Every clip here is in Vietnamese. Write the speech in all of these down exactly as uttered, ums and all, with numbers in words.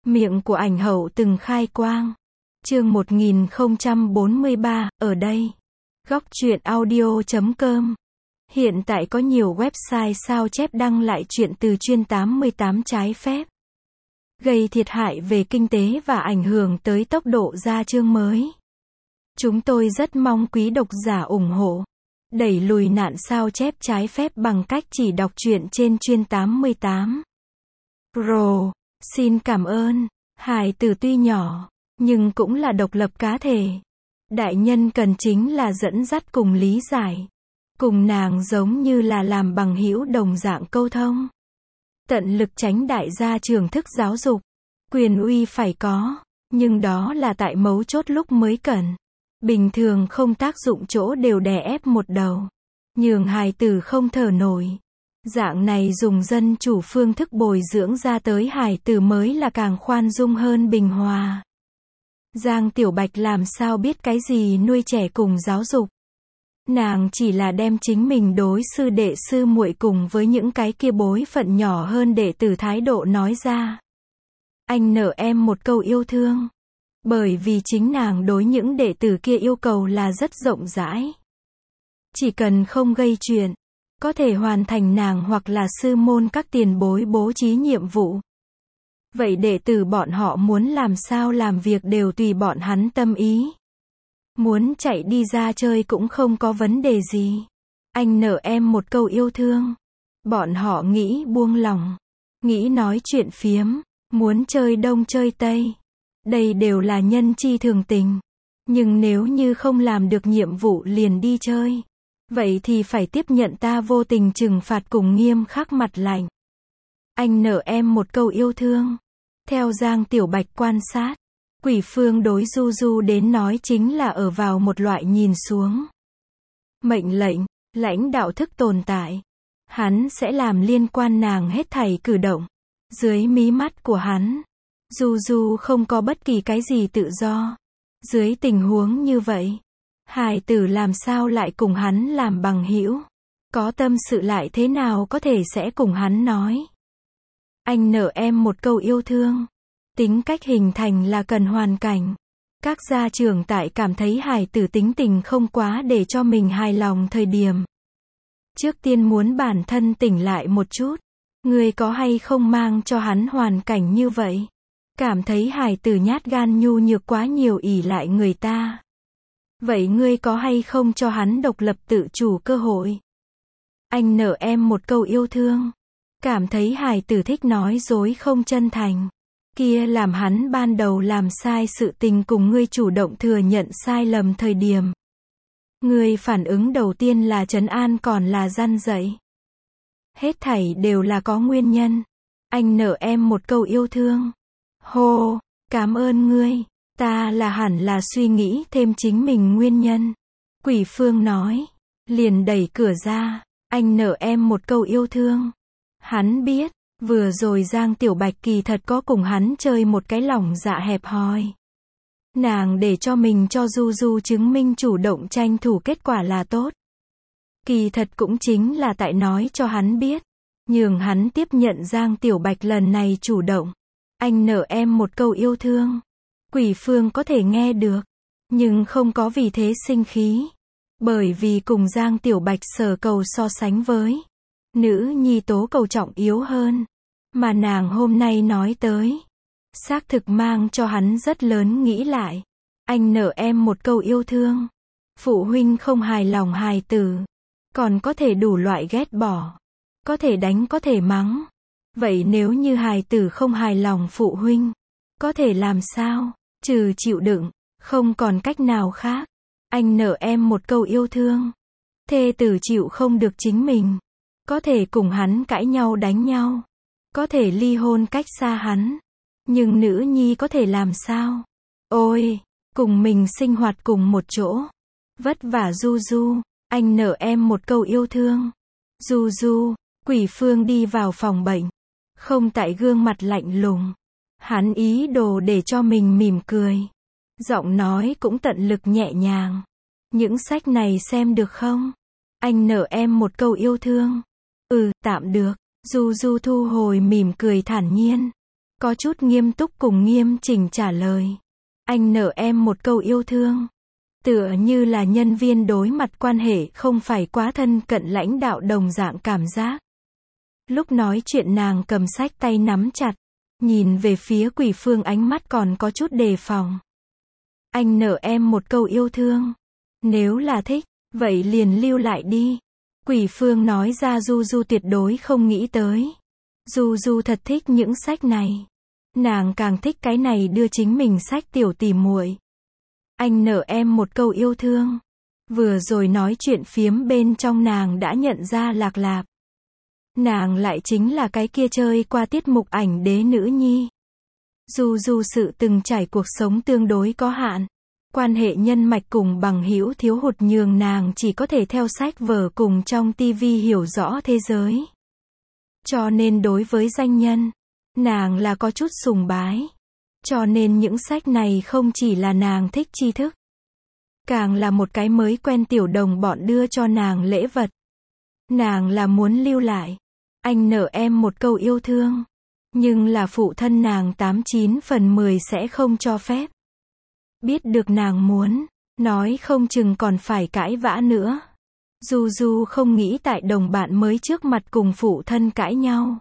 Miệng của ảnh hậu từng khai quang. Chương một nghìn không trăm bốn mươi ba, ở đây. Góc truyện audio chấm com. Hiện tại có nhiều website sao chép đăng lại chuyện từ chuyên tám mươi tám trái phép, gây thiệt hại về kinh tế và ảnh hưởng tới tốc độ ra chương mới. Chúng tôi rất mong quý độc giả ủng hộ, đẩy lùi nạn sao chép trái phép bằng cách chỉ đọc truyện trên chuyên tám mươi tám. Pro, xin cảm ơn. Hài tử tuy nhỏ, nhưng cũng là độc lập cá thể. Đại nhân cần chính là dẫn dắt cùng lý giải. Cùng nàng giống như là làm bằng hữu đồng dạng câu thông. Tận lực tránh đại gia trưởng thức giáo dục. Quyền uy phải có, nhưng đó là tại mấu chốt lúc mới cần. Bình thường không tác dụng chỗ đều đè ép một đầu. Nhường hài tử không thở nổi. Dạng này dùng dân chủ phương thức bồi dưỡng ra tới hài tử mới là càng khoan dung hơn bình hòa. Giang Tiểu Bạch làm sao biết cái gì nuôi trẻ cùng giáo dục. Nàng chỉ là đem chính mình đối sư đệ sư muội cùng với những cái kia bối phận nhỏ hơn đệ tử thái độ nói ra. Anh nợ em một câu yêu thương. Bởi vì chính nàng đối những đệ tử kia yêu cầu là rất rộng rãi. Chỉ cần không gây chuyện, có thể hoàn thành nàng hoặc là sư môn các tiền bối bố trí nhiệm vụ. Vậy đệ tử bọn họ muốn làm sao làm việc đều tùy bọn hắn tâm ý. Muốn chạy đi ra chơi cũng không có vấn đề gì. Anh nợ em một câu yêu thương. Bọn họ nghĩ buông lỏng, nghĩ nói chuyện phiếm, muốn chơi đông chơi tây. Đây đều là nhân chi thường tình. Nhưng nếu như không làm được nhiệm vụ liền đi chơi, vậy thì phải tiếp nhận ta vô tình trừng phạt cùng nghiêm khắc mặt lạnh. Anh nợ em một câu yêu thương. Theo Giang Tiểu Bạch quan sát, Quỷ Phương đối Du Du đến nói chính là ở vào một loại nhìn xuống. Mệnh lệnh, lãnh đạo thức tồn tại. Hắn sẽ làm liên quan nàng hết thảy cử động. Dưới mí mắt của hắn, Du Du không có bất kỳ cái gì tự do. Dưới tình huống như vậy, hài tử làm sao lại cùng hắn làm bằng hữu? Có tâm sự lại thế nào có thể sẽ cùng hắn nói? Anh nợ em một câu yêu thương. Tính cách hình thành là cần hoàn cảnh. Các gia trưởng tại cảm thấy hài tử tính tình không quá để cho mình hài lòng thời điểm. Trước tiên muốn bản thân tỉnh lại một chút. Người có hay không mang cho hắn hoàn cảnh như vậy? Cảm thấy hài tử nhát gan nhu nhược quá nhiều ỷ lại người ta. Vậy ngươi có hay không cho hắn độc lập tự chủ cơ hội? Anh nợ em một câu yêu thương. Cảm thấy hài tử thích nói dối không chân thành. Kia làm hắn ban đầu làm sai sự tình cùng ngươi chủ động thừa nhận sai lầm thời điểm. Ngươi phản ứng đầu tiên là trấn an còn là răn dạy. Hết thảy đều là có nguyên nhân. Anh nợ em một câu yêu thương. Hô, cảm ơn ngươi. Ta là hẳn là suy nghĩ thêm chính mình nguyên nhân. Quỷ Phương nói. Liền đẩy cửa ra. Anh nợ em một câu yêu thương. Hắn biết, vừa rồi Giang Tiểu Bạch kỳ thật có cùng hắn chơi một cái lòng dạ hẹp hòi. Nàng để cho mình cho Du Du chứng minh chủ động tranh thủ kết quả là tốt. Kỳ thật cũng chính là tại nói cho hắn biết. Nhường hắn tiếp nhận Giang Tiểu Bạch lần này chủ động. Anh nợ em một câu yêu thương. Quỷ Phương có thể nghe được, nhưng không có vì thế sinh khí. Bởi vì cùng Giang Tiểu Bạch sở cầu so sánh với nữ nhi tố cầu trọng yếu hơn. Mà nàng hôm nay nói tới, xác thực mang cho hắn rất lớn nghĩ lại. Anh nợ em một câu yêu thương. Phụ huynh không hài lòng hài tử, còn có thể đủ loại ghét bỏ. Có thể đánh có thể mắng. Vậy nếu như hài tử không hài lòng phụ huynh, có thể làm sao? Trừ chịu đựng, không còn cách nào khác. Anh nợ em một câu yêu thương. Thê tử chịu không được chính mình, có thể cùng hắn cãi nhau đánh nhau, có thể ly hôn cách xa hắn. Nhưng nữ nhi có thể làm sao? Ôi, cùng mình sinh hoạt cùng một chỗ. Vất vả Du Du, anh nợ em một câu yêu thương. Du Du, Quỷ Phương đi vào phòng bệnh. Không tại gương mặt lạnh lùng. Hắn ý đồ để cho mình mỉm cười. Giọng nói cũng tận lực nhẹ nhàng. Những sách này xem được không? Anh nợ em một câu yêu thương. Ừ, tạm được. Du Du thu hồi mỉm cười thản nhiên. có chút nghiêm túc cùng nghiêm chỉnh trả lời. Anh nợ em một câu yêu thương. Tựa như là nhân viên đối mặt quan hệ không phải quá thân cận lãnh đạo đồng dạng cảm giác. Lúc nói chuyện nàng cầm sách tay nắm chặt, nhìn về phía Quỷ Phương ánh mắt còn có chút đề phòng. Anh nợ em một câu yêu thương. Nếu là thích, vậy liền lưu lại đi. Quỷ Phương nói ra Du Du tuyệt đối không nghĩ tới. Du Du thật thích những sách này. Nàng càng thích cái này đưa chính mình sách tiểu tỉ muội. Anh nợ em một câu yêu thương. Vừa rồi nói chuyện phiếm bên trong nàng đã nhận ra Lạc Lạp. Nàng lại chính là cái kia chơi qua tiết mục ảnh đế nữ nhi. Du Du sự từng trải cuộc sống tương đối có hạn. Quan hệ nhân mạch cùng bằng hữu thiếu hụt nhường nàng chỉ có thể theo sách vở cùng trong tivi hiểu rõ thế giới. Cho nên đối với danh nhân, nàng là có chút sùng bái. Cho nên những sách này không chỉ là nàng thích tri thức, càng là một cái mới quen tiểu đồng bọn đưa cho nàng lễ vật. Nàng là muốn lưu lại. Anh nợ em một câu yêu thương. Nhưng là phụ thân nàng tám chín phần mười sẽ không cho phép. Biết được nàng muốn, nói không chừng còn phải cãi vã nữa. Du Du không nghĩ tại đồng bạn mới trước mặt cùng phụ thân cãi nhau.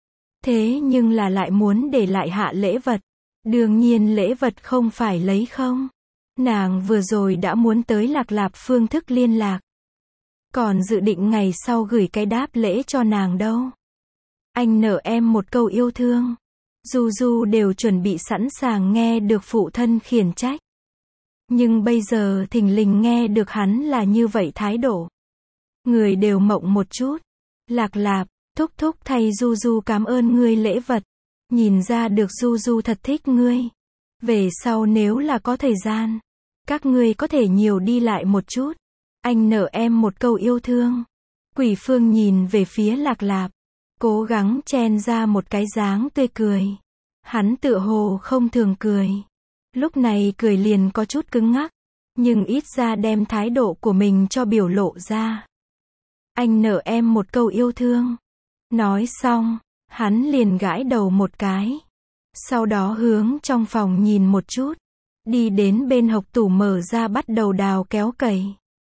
Thế nhưng là lại muốn để lại hạ lễ vật. Đương nhiên lễ vật không phải lấy không. Nàng vừa rồi đã muốn tới Lạc Lạp phương thức liên lạc. Còn dự định ngày sau gửi cái đáp lễ cho nàng đâu. Anh nợ em một câu yêu thương. Du Du đều chuẩn bị sẵn sàng nghe được phụ thân khiển trách. Nhưng bây giờ thình lình nghe được hắn là như vậy thái độ. Người đều mộng một chút. Lạc Lạp, thúc thúc thay Du Du cảm ơn ngươi lễ vật. Nhìn ra được Du Du thật thích ngươi. Về sau nếu là có thời gian, các ngươi có thể nhiều đi lại một chút. Anh nợ em một câu yêu thương. Quỷ Phương nhìn về phía Lạc Lạp, cố gắng chen ra một cái dáng tươi cười. Hắn tựa hồ không thường cười. Lúc này cười liền có chút cứng ngắc, nhưng ít ra đem thái độ của mình cho biểu lộ ra. Anh nợ em một câu yêu thương. Nói xong, hắn liền gãi đầu một cái. Sau đó hướng trong phòng nhìn một chút. Đi đến bên hộc tủ mở ra bắt đầu đào kéo cày.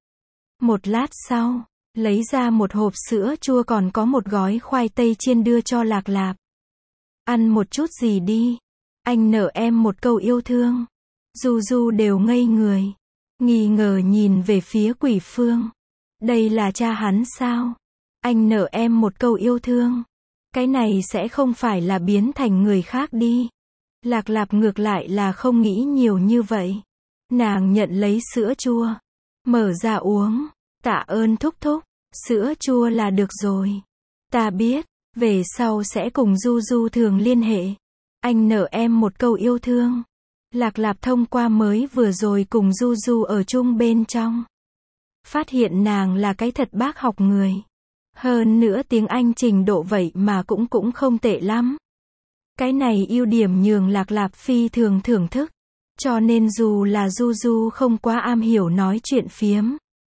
Một lát sau, lấy ra một hộp sữa chua còn có một gói khoai tây chiên đưa cho Lạc Lạp. Ăn một chút gì đi. Anh nợ em một câu yêu thương. Du Du đều ngây người. Nghi ngờ nhìn về phía Quỷ Phương. Đây là cha hắn sao? Anh nợ em một câu yêu thương. Cái này sẽ không phải là biến thành người khác đi. Lạc Lạp ngược lại là không nghĩ nhiều như vậy. Nàng nhận lấy sữa chua. Mở ra uống. Tạ ơn thúc thúc. Sữa chua là được rồi. Ta biết. Về sau sẽ cùng Du Du thường liên hệ. Anh nợ em một câu yêu thương. Lạc Lạp thông qua mới vừa rồi cùng Du Du ở chung bên trong. Phát hiện nàng là cái thật bác học người. Hơn nữa tiếng Anh trình độ vậy mà cũng cũng không tệ lắm. Cái này ưu điểm nhường Lạc Lạp phi thường thưởng thức. Cho nên dù là Du Du không quá am hiểu nói chuyện phiếm,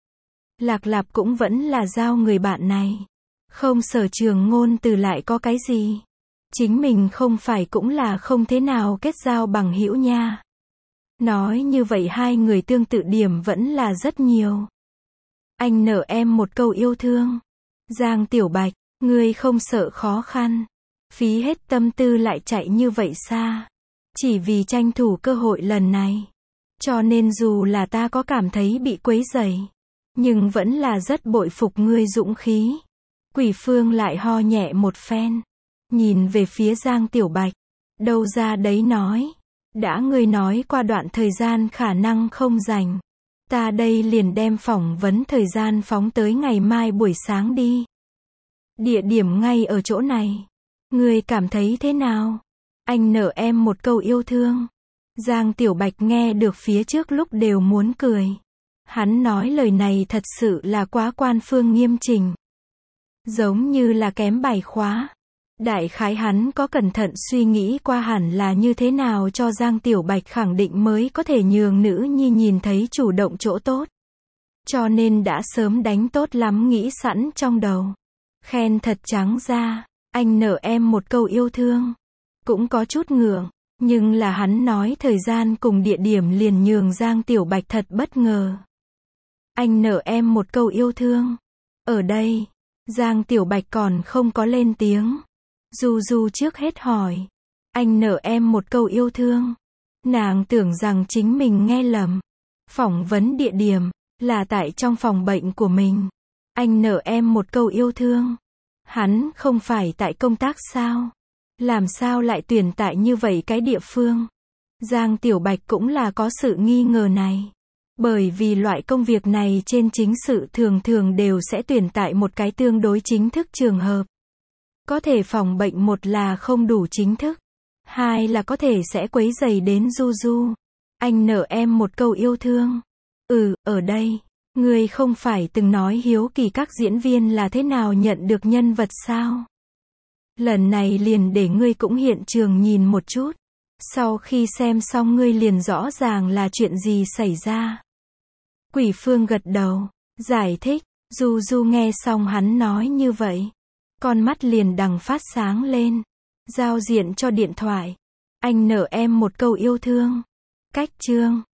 Lạc Lạp cũng vẫn là giao người bạn này. Không sở trường ngôn từ lại có cái gì. Chính mình không phải cũng là không thế nào kết giao bằng hữu nha. Nói như vậy hai người tương tự điểm vẫn là rất nhiều. Anh nợ em một câu yêu thương. Giang Tiểu Bạch, ngươi không sợ khó khăn. Phí hết tâm tư lại chạy như vậy xa. Chỉ vì tranh thủ cơ hội lần này. Cho nên dù là ta có cảm thấy bị quấy rầy, nhưng vẫn là rất bội phục ngươi dũng khí. Quỷ Phương lại ho nhẹ một phen. Nhìn về phía Giang Tiểu Bạch. Đâu ra đấy nói. Đã ngươi nói qua đoạn thời gian khả năng không rảnh. Ta đây liền đem phỏng vấn thời gian phóng tới ngày mai buổi sáng đi. Địa điểm ngay ở chỗ này. Ngươi cảm thấy thế nào? Anh nợ em một câu yêu thương. Giang Tiểu Bạch nghe được phía trước lúc đều muốn cười. Hắn nói lời này thật sự là quá quan phương nghiêm chỉnh. Giống như là kém bài khóa. Đại khái hắn có cẩn thận suy nghĩ qua hẳn là như thế nào cho Giang Tiểu Bạch khẳng định mới có thể nhường nữ nhi nhìn thấy chủ động chỗ tốt. Cho nên đã sớm đánh tốt lắm nghĩ sẵn trong đầu. Khen thật trắng ra. Anh nợ em một câu yêu thương. cũng có chút ngượng, nhưng là hắn nói thời gian cùng địa điểm liền nhường Giang Tiểu Bạch thật bất ngờ. Anh nợ em một câu yêu thương. Ở đây, Giang Tiểu Bạch còn không có lên tiếng. Du Du trước hết hỏi. Anh nợ em một câu yêu thương. Nàng tưởng rằng chính mình nghe lầm. Phỏng vấn địa điểm, là tại trong phòng bệnh của mình. Anh nợ em một câu yêu thương. Hắn không phải tại công tác sao? Làm sao lại tuyển tại như vậy cái địa phương? Giang Tiểu Bạch cũng là có sự nghi ngờ này. Bởi vì loại công việc này trên chính sự thường thường đều sẽ tuyển tại một cái tương đối chính thức trường hợp. Có thể phòng bệnh một là không đủ chính thức. Hai là có thể sẽ quấy rầy đến Du Du. Anh nợ em một câu yêu thương. Ừ, ở đây. Ngươi không phải từng nói hiếu kỳ các diễn viên là thế nào nhận được nhân vật sao? Lần này liền để ngươi cũng hiện trường nhìn một chút. Sau khi xem xong ngươi liền rõ ràng là chuyện gì xảy ra. Quỷ Phương gật đầu, giải thích. Du Du nghe xong hắn nói như vậy, con mắt liền đằng phát sáng lên. Giao diện cho điện thoại. Anh nợ em một câu yêu thương. Cách chương.